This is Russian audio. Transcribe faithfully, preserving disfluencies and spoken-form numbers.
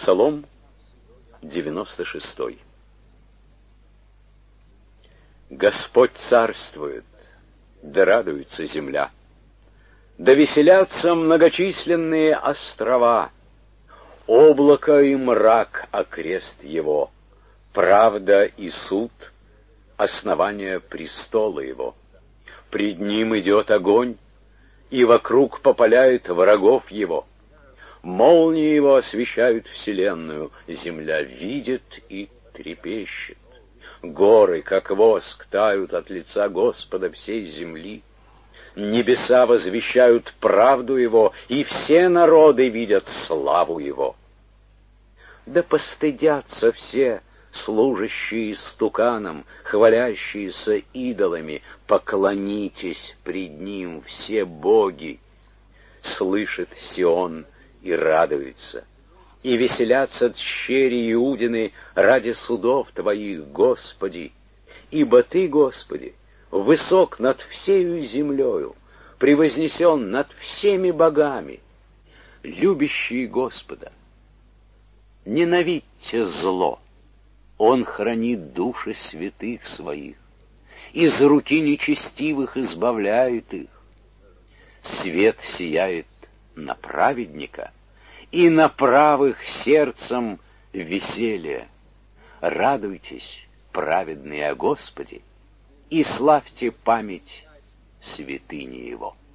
Псалом девяносто шестой. Господь царствует, да радуется земля, да веселятся многочисленные острова, облако и мрак окрест его, правда и суд — основание престола его. Пред ним идет огонь, и вокруг попаляет врагов его. Молнии его освещают вселенную, земля видит и трепещет. Горы, как воск, тают от лица Господа всей земли. Небеса возвещают правду его, и все народы видят славу его. Да постыдятся все служащие стуканам, хвалящиеся идолами, поклонитесь пред ним все боги. Слышит Сион и радуется, и веселятся тщери Иудины ради судов Твоих, Господи. Ибо Ты, Господи, высок над всею землею, превознесен над всеми богами. Любящие Господа, ненавидьте зло, Он хранит души святых Своих, из руки нечестивых избавляет их. Свет сияет на праведника, и на правых сердцем веселье. Радуйтесь, праведные, о Господе, и славьте память святыни Его.